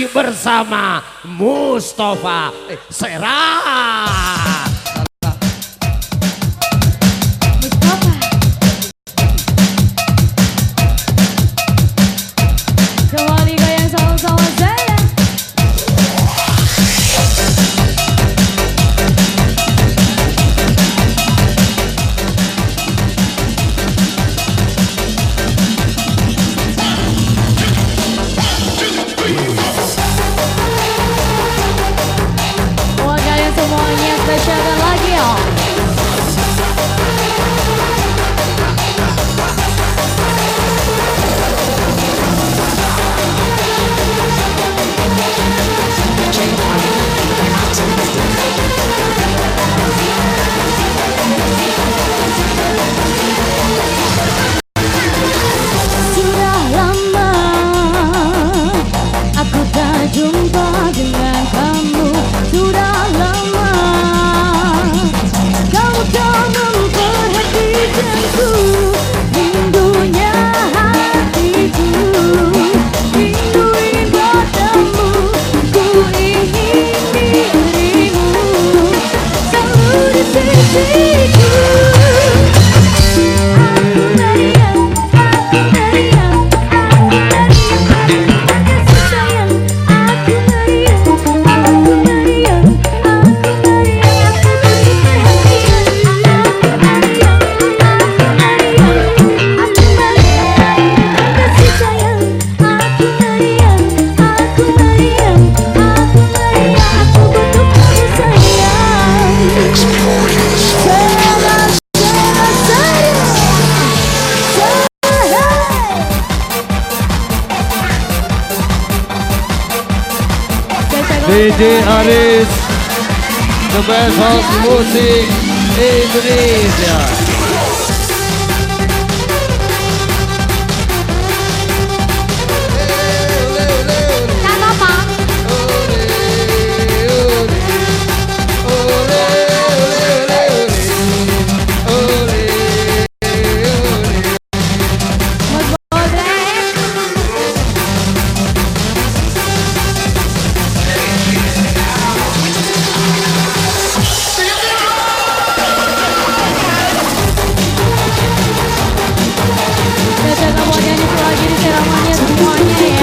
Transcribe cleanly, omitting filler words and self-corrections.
lagi bersama Mustafa Serah. Kembali goyang sama-sama saya. Buat kalian semuanya spesial dan lagi ya. Sudah lama aku tak jumpa dengan kamu. Sudah lama kau tak memperhatikanku. Rindunya hatiku, rindu ingin bertemu. Ku ingin dirimu selalu di sisiku. DJ Aris, the best house music Indonesia. Semuanya semuanya